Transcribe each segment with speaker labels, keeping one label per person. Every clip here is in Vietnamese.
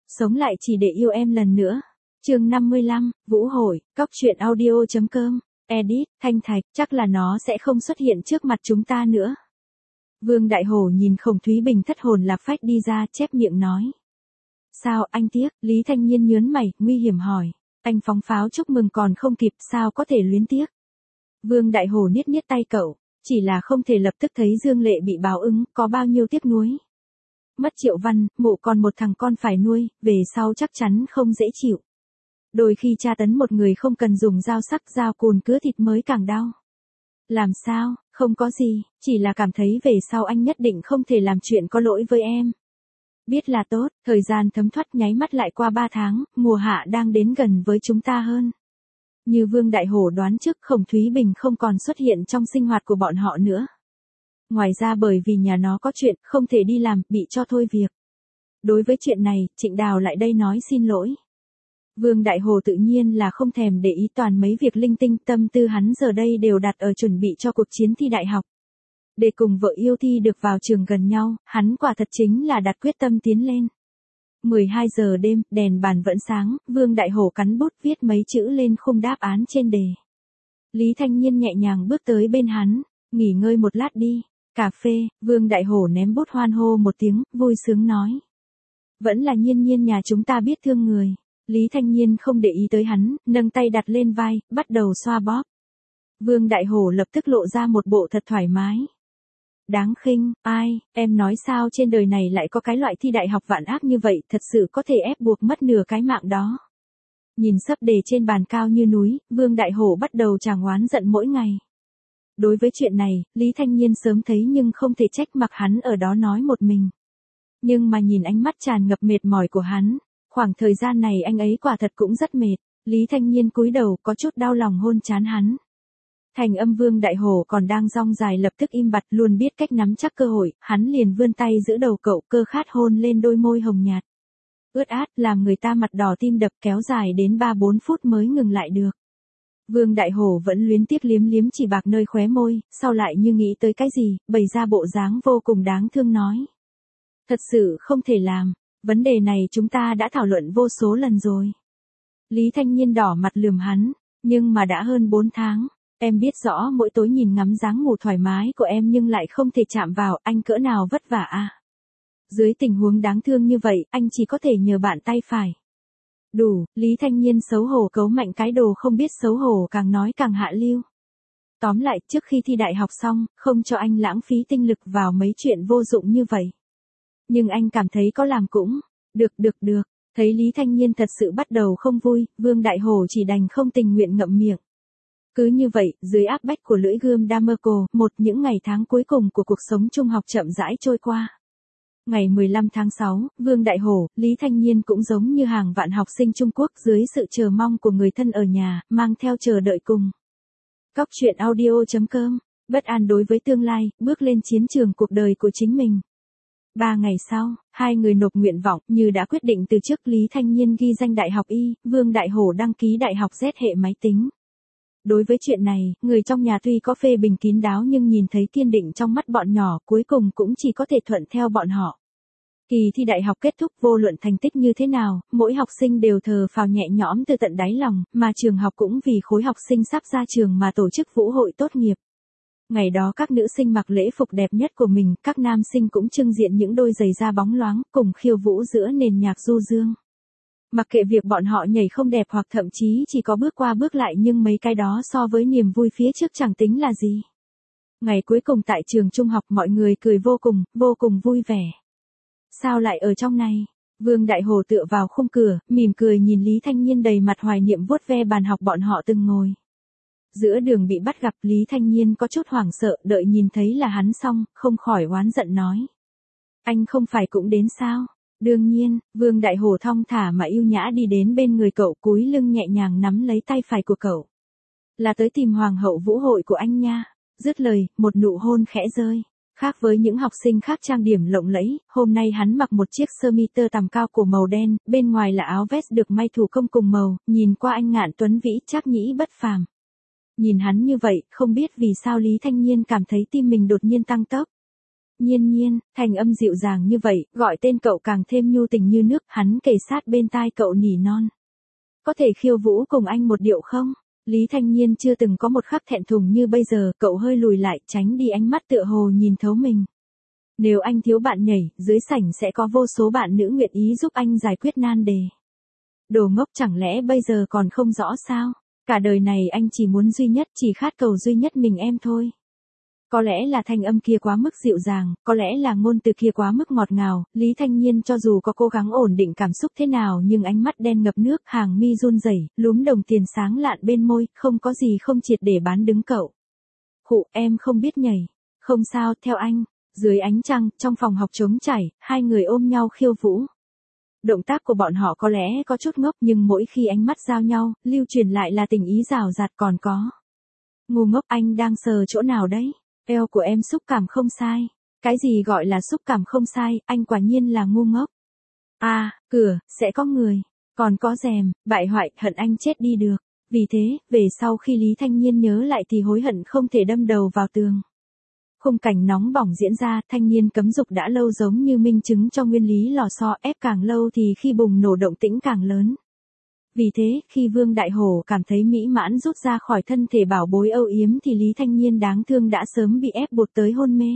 Speaker 1: Sống lại chỉ để yêu em lần nữa. Chương 55, Vũ Hội, Cóc truyện audio.com, edit, Thanh Thạch, chắc là nó sẽ không xuất hiện trước mặt chúng ta nữa. Vương Đại Hổ nhìn Khổng Thúy Bình thất hồn lạc phách đi ra, chép miệng nói. Sao anh tiếc? Lý Thanh Nhiên nhớn mày, nguy hiểm hỏi. Anh phóng pháo chúc mừng còn không kịp, sao có thể luyến tiếc? Vương Đại Hổ niết niết tay cậu, chỉ là không thể lập tức thấy Dương Lệ bị báo ứng, có bao nhiêu tiếc nuối. Mất Triệu Văn, mụ còn một thằng con phải nuôi, về sau chắc chắn không dễ chịu. Đôi khi tra tấn một người không cần dùng dao sắc dao cùn cứa thịt mới càng đau. Làm sao, không có gì, chỉ là cảm thấy về sau anh nhất định không thể làm chuyện có lỗi với em. Biết là tốt, thời gian thấm thoát nháy mắt lại qua 3 tháng, mùa hạ đang đến gần với chúng ta hơn. Như Vương Đại Hổ đoán trước, Khổng Thúy Bình không còn xuất hiện trong sinh hoạt của bọn họ nữa. Ngoài ra bởi vì nhà nó có chuyện, không thể đi làm, bị cho thôi việc. Đối với chuyện này, Trịnh Đào lại đây nói xin lỗi. Vương Đại Hồ tự nhiên là không thèm để ý toàn mấy việc linh tinh, tâm tư hắn giờ đây đều đặt ở chuẩn bị cho cuộc chiến thi đại học. Để cùng vợ yêu thi được vào trường gần nhau, hắn quả thật chính là đặt quyết tâm tiến lên. 12 giờ đêm, đèn bàn vẫn sáng, Vương Đại Hổ cắn bút viết mấy chữ lên khung đáp án trên đề. Lý Thanh Nhiên nhẹ nhàng bước tới bên hắn, nghỉ ngơi một lát đi. Cà phê, Vương Đại Hổ ném bút hoan hô một tiếng, vui sướng nói. Vẫn là Nhiên Nhiên nhà chúng ta biết thương người. Lý Thanh Nhiên không để ý tới hắn, nâng tay đặt lên vai, bắt đầu xoa bóp. Vương Đại Hổ lập tức lộ ra một bộ thật thoải mái. Đáng khinh, ai, em nói sao trên đời này lại có cái loại thi đại học vạn ác như vậy, thật sự có thể ép buộc mất nửa cái mạng đó. Nhìn sấp đề trên bàn cao như núi, Vương Đại Hổ bắt đầu tràng oán giận mỗi ngày. Đối với chuyện này, Lý Thanh Nhiên sớm thấy nhưng không thể trách mặc hắn ở đó nói một mình. Nhưng mà nhìn ánh mắt tràn ngập mệt mỏi của hắn, khoảng thời gian này anh ấy quả thật cũng rất mệt. Lý Thanh Nhiên cúi đầu có chút đau lòng hôn trán hắn. Thành âm Vương Đại Hổ còn đang rong dài lập tức im bặt, luôn biết cách nắm chắc cơ hội, hắn liền vươn tay giữ đầu cậu, cơ khát hôn lên đôi môi hồng nhạt. Ướt át, làm người ta mặt đỏ tim đập, kéo dài đến 3-4 phút mới ngừng lại được. Vương Đại Hổ vẫn luyến tiếc liếm liếm chỉ bạc nơi khóe môi, sau lại như nghĩ tới cái gì, bày ra bộ dáng vô cùng đáng thương nói. Thật sự không thể làm, vấn đề này chúng ta đã thảo luận vô số lần rồi. Lý Thanh Nhiên đỏ mặt lườm hắn, nhưng mà đã hơn 4 tháng, em biết rõ mỗi tối nhìn ngắm dáng ngủ thoải mái của em nhưng lại không thể chạm vào, anh cỡ nào vất vả à. Dưới tình huống đáng thương như vậy, anh chỉ có thể nhờ bạn tay phải. Đủ, Lý Thanh Nhiên xấu hổ cấu mạnh cái đồ không biết xấu hổ, càng nói càng hạ lưu. Tóm lại, trước khi thi đại học xong, không cho anh lãng phí tinh lực vào mấy chuyện vô dụng như vậy. Nhưng anh cảm thấy có làm cũng, được. Thấy Lý Thanh Nhiên thật sự bắt đầu không vui, Vương Đại Hổ chỉ đành không tình nguyện ngậm miệng. Cứ như vậy, dưới áp bách của lưỡi gươm Damasco, những ngày tháng cuối cùng của cuộc sống trung học chậm rãi trôi qua. Ngày 15 tháng 6, Vương Đại Hổ, Lý Thanh Nhiên cũng giống như hàng vạn học sinh Trung Quốc dưới sự chờ mong của người thân ở nhà, mang theo chờ đợi cùng. Cóc truyện audio.com, bất an đối với tương lai, bước lên chiến trường cuộc đời của chính mình. 3 ngày sau, hai người nộp nguyện vọng, như đã quyết định từ trước. Lý Thanh Nhiên ghi danh Đại học Y, Vương Đại Hổ đăng ký Đại học Z hệ máy tính. Đối với chuyện này, người trong nhà tuy có phê bình kín đáo nhưng nhìn thấy kiên định trong mắt bọn nhỏ, cuối cùng cũng chỉ có thể thuận theo bọn họ. Kỳ thi đại học kết thúc, vô luận thành tích như thế nào, mỗi học sinh đều thở phào nhẹ nhõm từ tận đáy lòng, mà trường học cũng vì khối học sinh sắp ra trường mà tổ chức vũ hội tốt nghiệp. Ngày đó các nữ sinh mặc lễ phục đẹp nhất của mình, các nam sinh cũng trưng diện những đôi giày da bóng loáng, cùng khiêu vũ giữa nền nhạc du dương. Mặc kệ việc bọn họ nhảy không đẹp hoặc thậm chí chỉ có bước qua bước lại, nhưng mấy cái đó so với niềm vui phía trước chẳng tính là gì. Ngày cuối cùng tại trường trung học, mọi người cười vô cùng vui vẻ. Sao lại ở trong này? Vương Đại Hồ tựa vào khung cửa, mỉm cười nhìn Lý Thanh Nhiên đầy mặt hoài niệm vuốt ve bàn học bọn họ từng ngồi. Giữa đường bị bắt gặp, Lý Thanh Nhiên có chút hoảng sợ, đợi nhìn thấy là hắn xong, không khỏi oán giận nói. Anh không phải cũng đến sao? Đương nhiên, Vương Đại Hổ thong thả mà yêu nhã đi đến bên người cậu, cúi lưng nhẹ nhàng nắm lấy tay phải của cậu. Là tới tìm hoàng hậu vũ hội của anh nha. Dứt lời, một nụ hôn khẽ rơi. Khác với những học sinh khác trang điểm lộng lẫy, hôm nay hắn mặc một chiếc sơ mi tơ tằm cao cổ màu đen, bên ngoài là áo vest được may thủ công cùng màu, nhìn qua anh ngạn tuấn vĩ trác nhĩ bất phàm. Nhìn hắn như vậy, không biết vì sao Lý Thanh Nhiên cảm thấy tim mình đột nhiên tăng tốc. Nhiên nhiên, thanh âm dịu dàng như vậy, gọi tên cậu càng thêm nhu tình như nước, hắn kề sát bên tai cậu nỉ non. Có thể khiêu vũ cùng anh một điệu không? Lý Thanh Nhiên chưa từng có một khắc thẹn thùng như bây giờ, cậu hơi lùi lại, tránh đi ánh mắt tựa hồ nhìn thấu mình. Nếu anh thiếu bạn nhảy, dưới sảnh sẽ có vô số bạn nữ nguyện ý giúp anh giải quyết nan đề. Đồ ngốc, chẳng lẽ bây giờ còn không rõ sao? Cả đời này anh chỉ muốn duy nhất, chỉ khát cầu duy nhất mình em thôi. Có lẽ là thanh âm kia quá mức dịu dàng, có lẽ là ngôn từ kia quá mức ngọt ngào, Lý Thanh Nhiên cho dù có cố gắng ổn định cảm xúc thế nào nhưng ánh mắt đen ngập nước, hàng mi run rẩy, lúm đồng tiền sáng lạn bên môi, không có gì không triệt để bán đứng cậu. Khụ, em không biết nhảy. Không sao, theo anh. Dưới ánh trăng, trong phòng học trống trải, hai người ôm nhau khiêu vũ. Động tác của bọn họ có lẽ có chút ngốc nhưng mỗi khi ánh mắt giao nhau, lưu truyền lại là tình ý rào rạt còn có. Ngu ngốc, anh đang sờ chỗ nào đấy? Eo của em xúc cảm không sai. Cái gì gọi là xúc cảm không sai, anh quả nhiên là ngu ngốc. À, cửa, sẽ có người. Còn có rèm, bại hoại, hận anh chết đi được. Vì thế, về sau khi Lý Thanh Nhiên nhớ lại thì hối hận không thể đâm đầu vào tường. Khung cảnh nóng bỏng diễn ra, thanh niên cấm dục đã lâu giống như minh chứng cho nguyên lý lò xo, ép càng lâu thì khi bùng nổ động tĩnh càng lớn. Vì thế, khi Vương Đại Hổ cảm thấy mỹ mãn rút ra khỏi thân thể bảo bối âu yếm thì Lý Thanh Nhiên đáng thương đã sớm bị ép buộc tới hôn mê.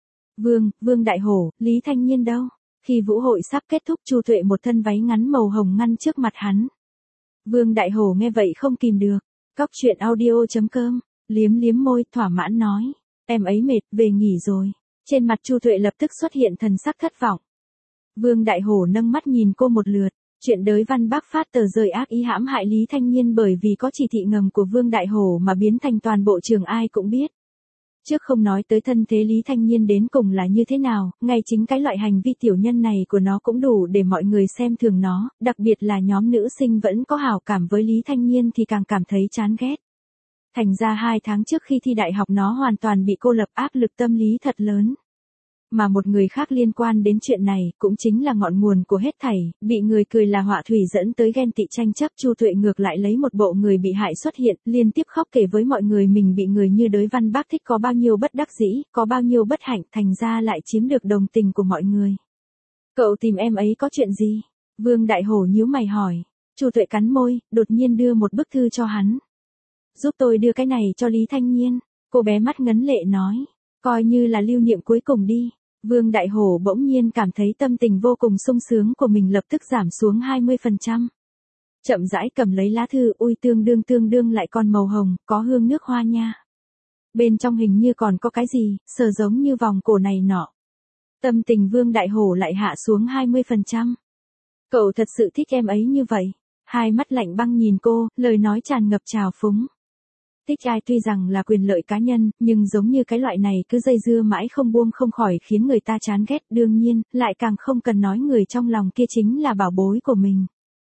Speaker 1: Vương Đại Hổ, Lý Thanh Nhiên đâu? Khi vũ hội sắp kết thúc, Chu Tuệ một thân váy ngắn màu hồng ngăn trước mặt hắn. Vương Đại Hổ nghe vậy không kìm được. Cóc truyện audio.com, liếm liếm môi, thỏa mãn nói. Em ấy mệt, về nghỉ rồi. Trên mặt Chu Tuệ lập tức xuất hiện thần sắc thất vọng. Vương Đại Hổ nâng mắt nhìn cô một lượt. Chuyện đới văn bác phát tờ rơi ác ý hãm hại Lý Thanh Nhiên bởi vì có chỉ thị ngầm của Vương Đại Hổ mà biến thành toàn bộ trường ai cũng biết. Trước không nói tới thân thế Lý Thanh Nhiên đến cùng là như thế nào, ngay chính cái loại hành vi tiểu nhân này của nó cũng đủ để mọi người xem thường nó, đặc biệt là nhóm nữ sinh vẫn có hảo cảm với Lý Thanh Nhiên thì càng cảm thấy chán ghét. Thành ra 2 tháng trước khi thi đại học nó hoàn toàn bị cô lập, áp lực tâm lý thật lớn. Mà một người khác liên quan đến chuyện này, cũng chính là ngọn nguồn của hết thảy, bị người cười là họa thủy dẫn tới ghen tị tranh chấp. Chu Tuệ ngược lại lấy một bộ người bị hại xuất hiện, liên tiếp khóc kể với mọi người mình bị người như đới văn bác thích có bao nhiêu bất đắc dĩ, có bao nhiêu bất hạnh, thành ra lại chiếm được đồng tình của mọi người. Cậu tìm em ấy có chuyện gì? Vương Đại Hổ nhíu mày hỏi. Chu Tuệ cắn môi, đột nhiên đưa một bức thư cho hắn. Giúp tôi đưa cái này cho Lý Thanh Nhiên. Cô bé mắt ngấn lệ nói. Coi như là lưu niệm cuối cùng đi. Vương Đại Hổ bỗng nhiên cảm thấy tâm tình vô cùng sung sướng của mình lập tức giảm xuống 20%. Chậm rãi cầm lấy lá thư, ui tương đương lại còn màu hồng, có hương nước hoa nha. Bên trong hình như còn có cái gì, sờ giống như vòng cổ này nọ. Tâm tình Vương Đại Hổ lại hạ xuống 20%. Cậu thật sự thích em ấy như vậy. Hai mắt lạnh băng nhìn cô, lời nói tràn ngập trào phúng. Thích ai tuy rằng là quyền lợi cá nhân, nhưng giống như cái loại này cứ dây dưa mãi không buông không khỏi khiến người ta chán ghét, đương nhiên, lại càng không cần nói người trong lòng kia chính là bảo bối của mình.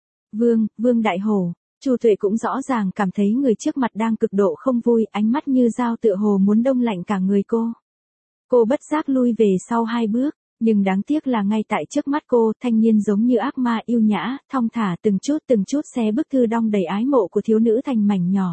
Speaker 1: Vương Đại Hổ, Chu Tuệ cũng rõ ràng cảm thấy người trước mặt đang cực độ không vui, ánh mắt như dao tựa hồ muốn đông lạnh cả người cô. Cô bất giác lui về sau 2 bước, nhưng đáng tiếc là ngay tại trước mắt cô, thanh niên giống như ác ma yêu nhã, thong thả từng chút xé bức thư đong đầy ái mộ của thiếu nữ thành mảnh nhỏ.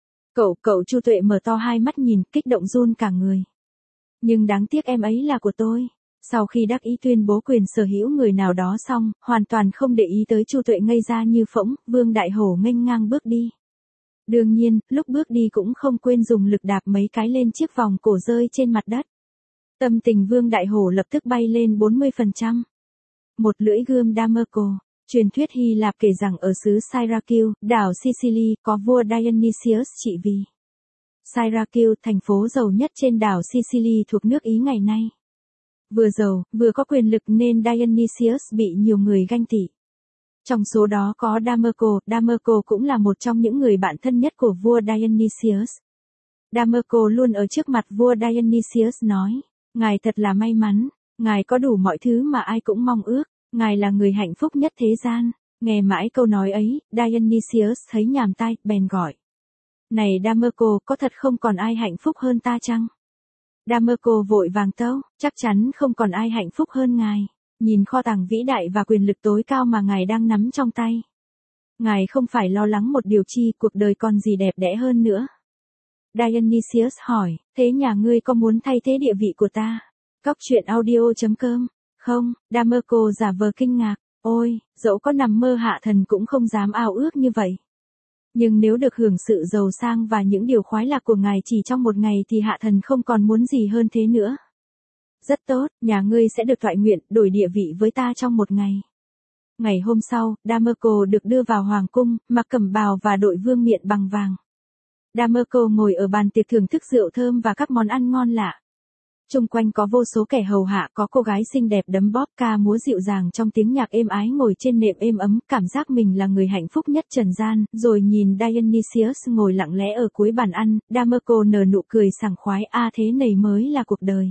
Speaker 1: Cậu Chu Tuệ mở to hai mắt nhìn, kích động run cả người. Nhưng đáng tiếc em ấy là của tôi. Sau khi đắc ý tuyên bố quyền sở hữu người nào đó xong, hoàn toàn không để ý tới Chu Tuệ ngây ra như phỗng, Vương Đại Hổ nghênh ngang bước đi. Đương nhiên, lúc bước đi cũng không quên dùng lực đạp mấy cái lên chiếc vòng cổ rơi trên mặt đất. Tâm tình Vương Đại Hổ lập tức bay lên 40%. Một lưỡi gươm Damasco. Truyền thuyết Hy Lạp kể rằng ở xứ Syracuse, đảo Sicily, có vua Dionysius trị vì. Syracuse, thành phố giàu nhất trên đảo Sicily thuộc nước Ý ngày nay. Vừa giàu, vừa có quyền lực nên Dionysius bị nhiều người ganh tị. Trong số đó có Damasco cũng là một trong những người bạn thân nhất của vua Dionysius. Damasco luôn ở trước mặt vua Dionysius nói, ngài thật là may mắn, ngài có đủ mọi thứ mà ai cũng mong ước. Ngài là người hạnh phúc nhất thế gian. Nghe mãi câu nói ấy, Dionysius thấy nhàm tai, bèn gọi. Này Damasco, có thật không còn ai hạnh phúc hơn ta chăng? Damasco vội vàng tâu, chắc chắn không còn ai hạnh phúc hơn ngài. Nhìn kho tàng vĩ đại và quyền lực tối cao mà ngài đang nắm trong tay. Ngài không phải lo lắng một điều chi, cuộc đời còn gì đẹp đẽ hơn nữa. Dionysius hỏi, thế nhà ngươi có muốn thay thế địa vị của ta? Cóc truyện audio.com. Không, Damerco giả vờ kinh ngạc. Ôi, dẫu có nằm mơ hạ thần cũng không dám ao ước như vậy. Nhưng nếu được hưởng sự giàu sang và những điều khoái lạc của ngài chỉ trong một ngày thì hạ thần không còn muốn gì hơn thế nữa. Rất tốt, nhà ngươi sẽ được toại nguyện, đổi địa vị với ta trong một ngày. Ngày hôm sau, Damerco được đưa vào hoàng cung, mặc cẩm bào và đội vương miện bằng vàng. Damerco ngồi ở bàn tiệc thưởng thức rượu thơm và các món ăn ngon lạ. Chung quanh có vô số kẻ hầu hạ, có cô gái xinh đẹp đấm bóp ca múa dịu dàng trong tiếng nhạc êm ái ngồi trên nệm êm ấm, cảm giác mình là người hạnh phúc nhất trần gian, rồi nhìn Dionysius ngồi lặng lẽ ở cuối bàn ăn, Damerco nở nụ cười sảng khoái, thế này mới là cuộc đời.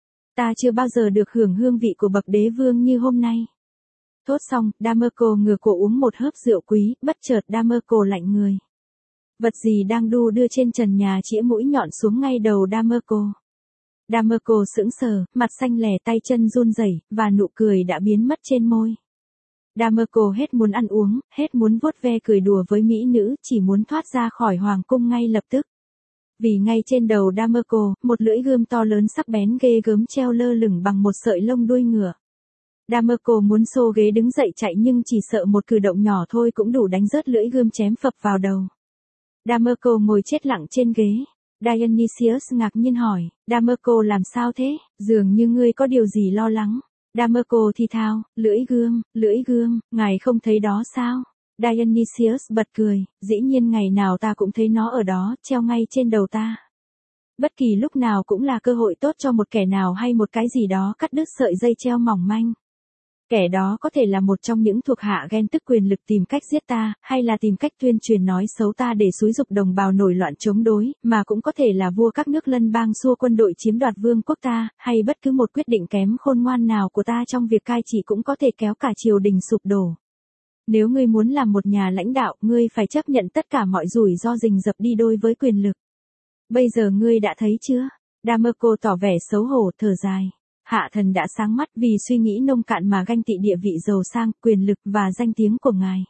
Speaker 1: Ta chưa bao giờ được hưởng hương vị của bậc đế vương như hôm nay. Thốt xong, Damerco ngửa cổ uống một hớp rượu quý, bất chợt Damerco lạnh người. Vật gì đang đu đưa trên trần nhà chĩa mũi nhọn xuống ngay đầu Damerco. Damerco sững sờ, mặt xanh lè, tay chân run rẩy, và nụ cười đã biến mất trên môi. Damerco hết muốn ăn uống, hết muốn vuốt ve cười đùa với mỹ nữ, chỉ muốn thoát ra khỏi hoàng cung ngay lập tức. Vì ngay trên đầu Damerco, một lưỡi gươm to lớn sắc bén ghê gớm treo lơ lửng bằng một sợi lông đuôi ngựa. Damerco muốn xô ghế đứng dậy chạy nhưng chỉ sợ một cử động nhỏ thôi cũng đủ đánh rớt lưỡi gươm chém phập vào đầu. Damerco ngồi chết lặng trên ghế. Dionysius ngạc nhiên hỏi, Damerco làm sao thế, dường như ngươi có điều gì lo lắng. Damerco thì thào, lưỡi gươm, ngài không thấy đó sao? Dionysius bật cười, dĩ nhiên ngày nào ta cũng thấy nó ở đó, treo ngay trên đầu ta. Bất kỳ lúc nào cũng là cơ hội tốt cho một kẻ nào hay một cái gì đó cắt đứt sợi dây treo mỏng manh. Kẻ đó có thể là một trong những thuộc hạ ghen tức quyền lực tìm cách giết ta, hay là tìm cách tuyên truyền nói xấu ta để xúi giục đồng bào nổi loạn chống đối, mà cũng có thể là vua các nước lân bang xua quân đội chiếm đoạt vương quốc ta, hay bất cứ một quyết định kém khôn ngoan nào của ta trong việc cai trị cũng có thể kéo cả triều đình sụp đổ. Nếu ngươi muốn làm một nhà lãnh đạo, ngươi phải chấp nhận tất cả mọi rủi ro rình rập đi đôi với quyền lực. Bây giờ ngươi đã thấy chưa? Damerco tỏ vẻ xấu hổ, thở dài. Hạ thần đã sáng mắt vì suy nghĩ nông cạn mà ganh tị địa vị giàu sang, quyền lực và danh tiếng của ngài.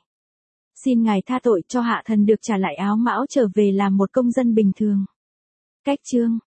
Speaker 1: Xin ngài tha tội cho hạ thần được trả lại áo mão trở về làm một công dân bình thường. Cách chương